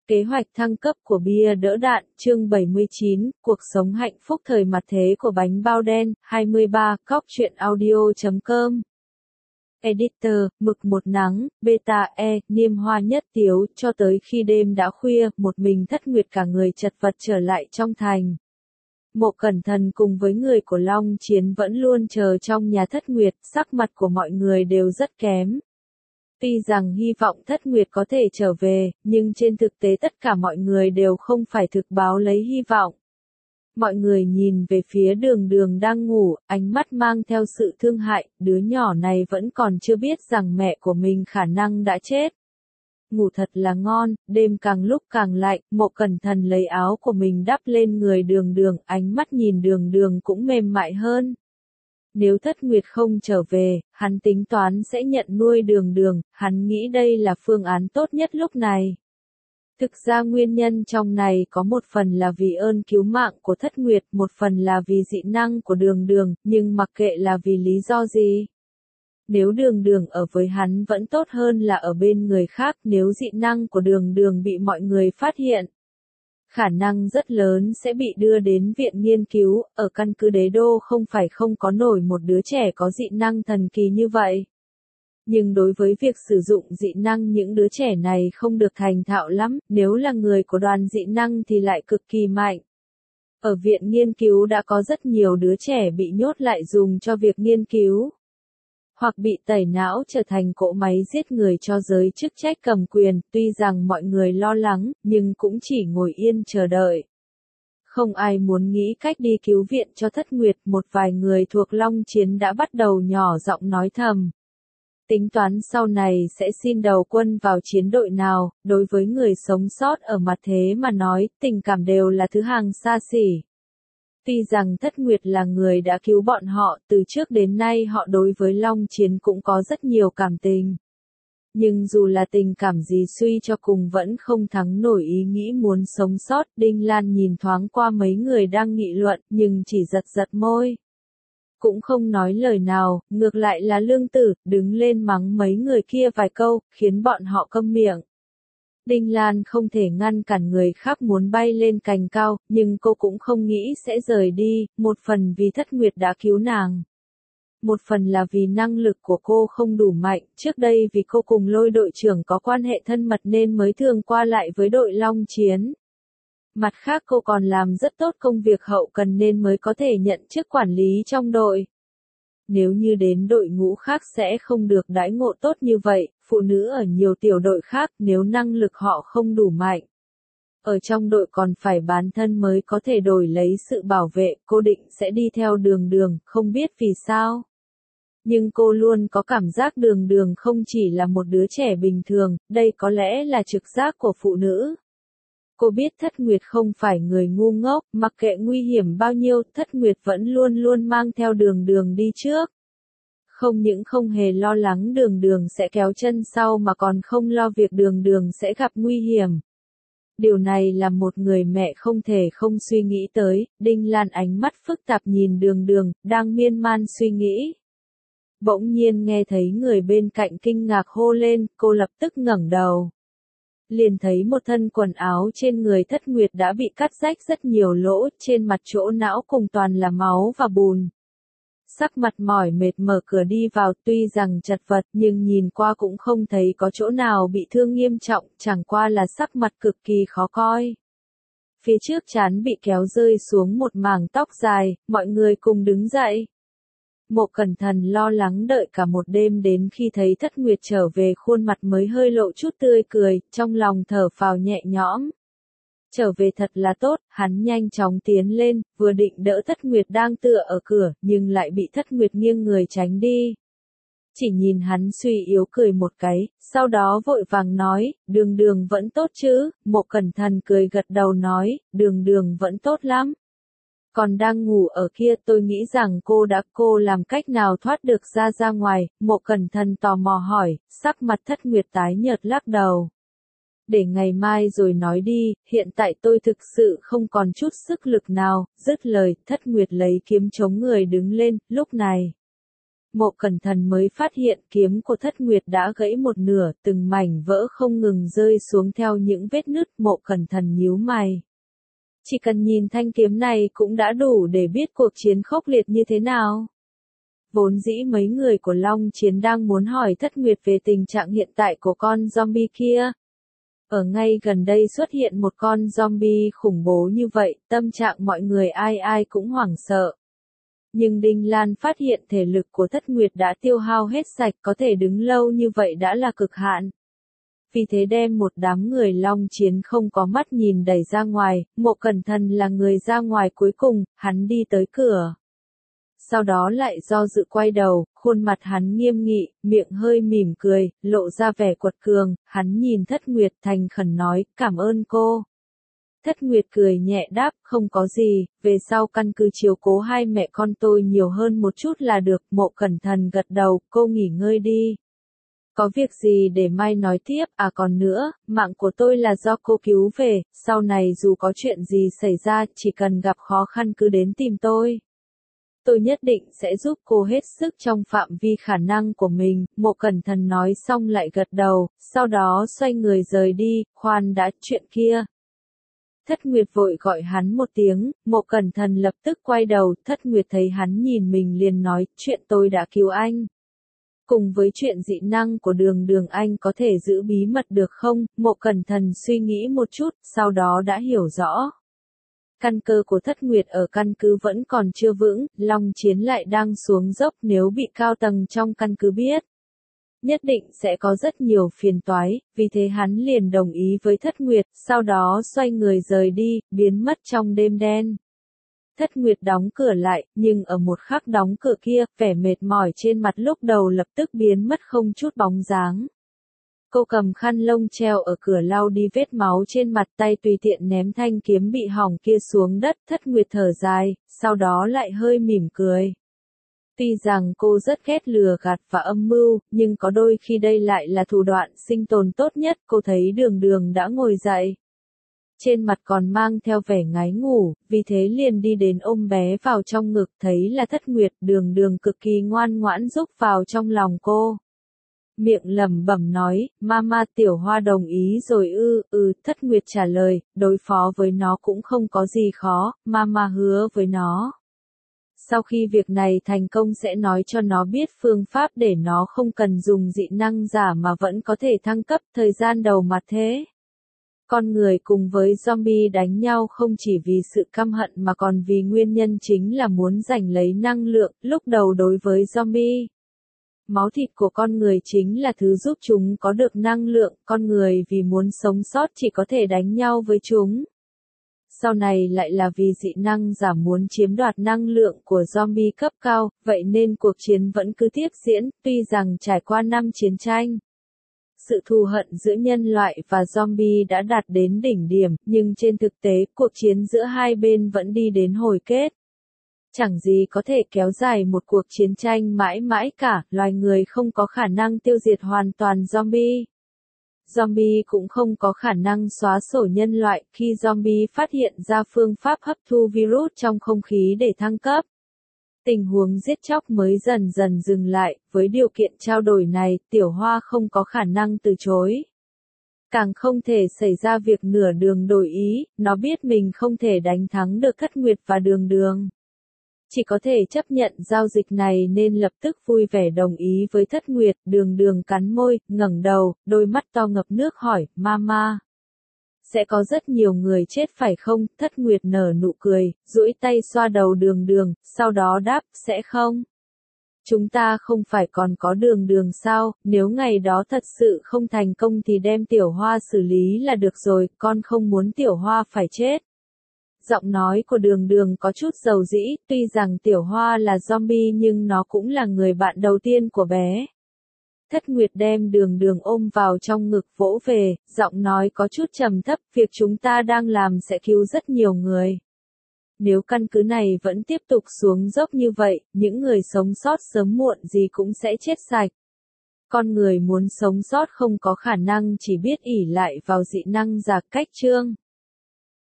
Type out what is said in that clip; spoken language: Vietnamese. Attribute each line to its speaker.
Speaker 1: Kế hoạch thăng cấp của bia đỡ đạn, chương 79, cuộc sống hạnh phúc thời mặt thế của bánh bao đen, 23, cóc truyện audio.com. Editor, mực một nắng, beta niêm hoa nhất tiếu, cho tới khi đêm đã khuya, một mình Thất Nguyệt cả người chật vật trở lại trong thành. Mộ Cẩn Thần cùng với người của Long Chiến vẫn luôn chờ trong nhà Thất Nguyệt, sắc mặt của mọi người đều rất kém. Tuy rằng hy vọng Thất Nguyệt có thể trở về, nhưng trên thực tế tất cả mọi người đều không phải thực báo lấy hy vọng. Mọi người nhìn về phía Đường Đường đang ngủ, ánh mắt mang theo sự thương hại, đứa nhỏ này vẫn còn chưa biết rằng mẹ của mình khả năng đã chết. Ngủ thật là ngon, đêm càng lúc càng lạnh, Mộ Cẩn Thần lấy áo của mình đắp lên người Đường Đường, ánh mắt nhìn Đường Đường cũng mềm mại hơn. Nếu Thất Nguyệt không trở về, hắn tính toán sẽ nhận nuôi Đường Đường, hắn nghĩ đây là phương án tốt nhất lúc này. Thực ra nguyên nhân trong này có một phần là vì ơn cứu mạng của Thất Nguyệt, một phần là vì dị năng của Đường Đường, nhưng mặc kệ là vì lý do gì. Nếu Đường Đường ở với hắn vẫn tốt hơn là ở bên người khác, nếu dị năng của Đường Đường bị mọi người phát hiện. Khả năng rất lớn sẽ bị đưa đến viện nghiên cứu, ở căn cứ Đế Đô không phải không có nổi một đứa trẻ có dị năng thần kỳ như vậy. Nhưng đối với việc sử dụng dị năng những đứa trẻ này không được thành thạo lắm, nếu là người của đoàn dị năng thì lại cực kỳ mạnh. Ở viện nghiên cứu đã có rất nhiều đứa trẻ bị nhốt lại dùng cho việc nghiên cứu. Hoặc bị tẩy não trở thành cỗ máy giết người cho giới chức trách cầm quyền, tuy rằng mọi người lo lắng, nhưng cũng chỉ ngồi yên chờ đợi. Không ai muốn nghĩ cách đi cứu viện cho Thất Nguyệt, một vài người thuộc Long Chiến đã bắt đầu nhỏ giọng nói thầm. Tính toán sau này sẽ xin đầu quân vào chiến đội nào, đối với người sống sót ở mặt thế mà nói, tình cảm đều là thứ hàng xa xỉ. Tuy rằng Thất Nguyệt là người đã cứu bọn họ, từ trước đến nay họ đối với Long Chiến cũng có rất nhiều cảm tình. Nhưng dù là tình cảm gì suy cho cùng vẫn không thắng nổi ý nghĩ muốn sống sót, Đinh Lan nhìn thoáng qua mấy người đang nghị luận, nhưng chỉ giật giật môi. Cũng không nói lời nào, ngược lại là Lương Tử, đứng lên mắng mấy người kia vài câu, khiến bọn họ câm miệng. Đinh Lan không thể ngăn cản người khác muốn bay lên cành cao, nhưng cô cũng không nghĩ sẽ rời đi, một phần vì Thất Nguyệt đã cứu nàng. Một phần là vì năng lực của cô không đủ mạnh, trước đây vì cô cùng Lôi đội trưởng có quan hệ thân mật nên mới thường qua lại với đội Long Chiến. Mặt khác cô còn làm rất tốt công việc hậu cần nên mới có thể nhận chức quản lý trong đội. Nếu như đến đội ngũ khác sẽ không được đãi ngộ tốt như vậy, phụ nữ ở nhiều tiểu đội khác nếu năng lực họ không đủ mạnh. Ở trong đội còn phải bán thân mới có thể đổi lấy sự bảo vệ, cô định sẽ đi theo Đường Đường, không biết vì sao. Nhưng cô luôn có cảm giác Đường Đường không chỉ là một đứa trẻ bình thường, đây có lẽ là trực giác của phụ nữ. Cô biết Thất Nguyệt không phải người ngu ngốc, mặc kệ nguy hiểm bao nhiêu, Thất Nguyệt vẫn luôn luôn mang theo Đường Đường đi trước. Không những không hề lo lắng Đường Đường sẽ kéo chân sau mà còn không lo việc Đường Đường sẽ gặp nguy hiểm. Điều này là một người mẹ không thể không suy nghĩ tới, Đinh Lan ánh mắt phức tạp nhìn Đường Đường, đang miên man suy nghĩ. Bỗng nhiên nghe thấy người bên cạnh kinh ngạc hô lên, cô lập tức ngẩng đầu. Liền thấy một thân quần áo trên người Thất Nguyệt đã bị cắt rách rất nhiều lỗ, trên mặt chỗ não cùng toàn là máu và bùn. Sắc mặt mỏi mệt mở cửa đi vào, tuy rằng chật vật nhưng nhìn qua cũng không thấy có chỗ nào bị thương nghiêm trọng, chẳng qua là sắc mặt cực kỳ khó coi. Phía trước trán bị kéo rơi xuống một mảng tóc dài, mọi người cùng đứng dậy. Mộ Cẩn Thần lo lắng đợi cả một đêm đến khi thấy Thất Nguyệt trở về khuôn mặt mới hơi lộ chút tươi cười, trong lòng thở phào nhẹ nhõm. Trở về thật là tốt, hắn nhanh chóng tiến lên, vừa định đỡ Thất Nguyệt đang tựa ở cửa, nhưng lại bị Thất Nguyệt nghiêng người tránh đi. Chỉ nhìn hắn suy yếu cười một cái, sau đó vội vàng nói, Đường Đường vẫn tốt chứ, Mộ Cẩn Thần cười gật đầu nói, Đường Đường vẫn tốt lắm. Còn đang ngủ ở kia tôi nghĩ rằng cô làm cách nào thoát được ra ngoài, Mộ Cẩn Thần tò mò hỏi, sắc mặt Thất Nguyệt tái nhợt lắc đầu. Để ngày mai rồi nói đi, hiện tại tôi thực sự không còn chút sức lực nào, dứt lời, Thất Nguyệt lấy kiếm chống người đứng lên, lúc này. Mộ Cẩn Thần mới phát hiện kiếm của Thất Nguyệt đã gãy một nửa, từng mảnh vỡ không ngừng rơi xuống theo những vết nứt. Mộ Cẩn Thần nhíu mày. Chỉ cần nhìn thanh kiếm này cũng đã đủ để biết cuộc chiến khốc liệt như thế nào. Vốn dĩ mấy người của Long Chiến đang muốn hỏi Thất Nguyệt về tình trạng hiện tại của con zombie kia. Ở ngay gần đây xuất hiện một con zombie khủng bố như vậy, tâm trạng mọi người ai ai cũng hoảng sợ. Nhưng Đinh Lan phát hiện thể lực của Thất Nguyệt đã tiêu hao hết sạch, có thể đứng lâu như vậy đã là cực hạn. Vì thế đem một đám người Long Chiến không có mắt nhìn đẩy ra ngoài. Mộ Cẩn Thần là người ra ngoài cuối cùng, hắn đi tới cửa. Sau đó lại do dự quay đầu, khuôn mặt hắn nghiêm nghị, miệng hơi mỉm cười, lộ ra vẻ quật cường. Hắn nhìn Thất Nguyệt thành khẩn nói, cảm ơn cô. Thất Nguyệt cười nhẹ đáp, không có gì, về sau căn cứ chiếu cố hai mẹ con tôi nhiều hơn một chút là được. Mộ Cẩn Thần gật đầu, cô nghỉ ngơi đi. Có việc gì để mai nói tiếp, à còn nữa, mạng của tôi là do cô cứu về, sau này dù có chuyện gì xảy ra, chỉ cần gặp khó khăn cứ đến tìm tôi. Tôi nhất định sẽ giúp cô hết sức trong phạm vi khả năng của mình. Mộ Cẩn Thần nói xong lại gật đầu, sau đó xoay người rời đi. Khoan đã, chuyện kia. Thất Nguyệt vội gọi hắn một tiếng, Mộ Cẩn Thần lập tức quay đầu. Thất Nguyệt thấy hắn nhìn mình liền nói, chuyện tôi đã cứu anh. Cùng với chuyện dị năng của Đường Đường anh có thể giữ bí mật được không? Mộ Cẩn Thần suy nghĩ một chút, sau đó đã hiểu rõ. Căn cơ của Thất Nguyệt ở căn cứ vẫn còn chưa vững, Long Chiến lại đang xuống dốc, nếu bị cao tầng trong căn cứ biết. Nhất định sẽ có rất nhiều phiền toái, vì thế hắn liền đồng ý với Thất Nguyệt, sau đó xoay người rời đi, biến mất trong đêm đen. Thất Nguyệt đóng cửa lại, nhưng ở một khắc đóng cửa kia, vẻ mệt mỏi trên mặt lúc đầu lập tức biến mất không chút bóng dáng. Cô cầm khăn lông treo ở cửa lau đi vết máu trên mặt, tay tùy tiện ném thanh kiếm bị hỏng kia xuống đất. Thất Nguyệt thở dài, sau đó lại hơi mỉm cười. Tuy rằng cô rất ghét lừa gạt và âm mưu, nhưng có đôi khi đây lại là thủ đoạn sinh tồn tốt nhất. Cô thấy Đường Đường đã ngồi dậy. Trên mặt còn mang theo vẻ ngái ngủ, vì thế liền đi đến ôm bé vào trong ngực, thấy là Thất Nguyệt. Đường Đường cực kỳ ngoan ngoãn rúc vào trong lòng cô. Miệng lẩm bẩm nói, Mama, Tiểu Hoa đồng ý rồi ư. Thất Nguyệt trả lời, đối phó với nó cũng không có gì khó, Mama hứa với nó. Sau khi việc này thành công sẽ nói cho nó biết phương pháp để nó không cần dùng dị năng giả mà vẫn có thể thăng cấp. Thời gian đầu mặt thế. Con người cùng với zombie đánh nhau không chỉ vì sự căm hận mà còn vì nguyên nhân chính là muốn giành lấy năng lượng. Lúc đầu đối với zombie, máu thịt của con người chính là thứ giúp chúng có được năng lượng, con người vì muốn sống sót chỉ có thể đánh nhau với chúng. Sau này lại là vì dị năng giả muốn chiếm đoạt năng lượng của zombie cấp cao, vậy nên cuộc chiến vẫn cứ tiếp diễn, tuy rằng trải qua 5 chiến tranh. Sự thù hận giữa nhân loại và zombie đã đạt đến đỉnh điểm, nhưng trên thực tế, cuộc chiến giữa hai bên vẫn đi đến hồi kết. Chẳng gì có thể kéo dài một cuộc chiến tranh mãi mãi cả, loài người không có khả năng tiêu diệt hoàn toàn zombie. Zombie cũng không có khả năng xóa sổ nhân loại, khi zombie phát hiện ra phương pháp hấp thu virus trong không khí để thăng cấp. Tình huống giết chóc mới dần dần dừng lại, với điều kiện trao đổi này, Tiểu Hoa không có khả năng từ chối. Càng không thể xảy ra việc nửa đường đổi ý, nó biết mình không thể đánh thắng được Thất Nguyệt và Đường Đường. Chỉ có thể chấp nhận giao dịch này nên lập tức vui vẻ đồng ý với Thất Nguyệt. Đường Đường cắn môi, ngẩng đầu, đôi mắt to ngập nước hỏi, Mama. Sẽ có rất nhiều người chết phải không? Thất Nguyệt nở nụ cười, duỗi tay xoa đầu Đường Đường, sau đó đáp, sẽ không. Chúng ta không phải còn có Đường Đường sao, nếu ngày đó thật sự không thành công thì đem Tiểu Hoa xử lý là được rồi, con không muốn Tiểu Hoa phải chết. Giọng nói của Đường Đường có chút dầu dĩ, tuy rằng Tiểu Hoa là zombie nhưng nó cũng là người bạn đầu tiên của bé. Thất Nguyệt đem Đường Đường ôm vào trong ngực vỗ về, giọng nói có chút trầm thấp, việc chúng ta đang làm sẽ cứu rất nhiều người. Nếu căn cứ này vẫn tiếp tục xuống dốc như vậy, những người sống sót sớm muộn gì cũng sẽ chết sạch. Con người muốn sống sót không có khả năng chỉ biết ỷ lại vào dị năng giả cách chương.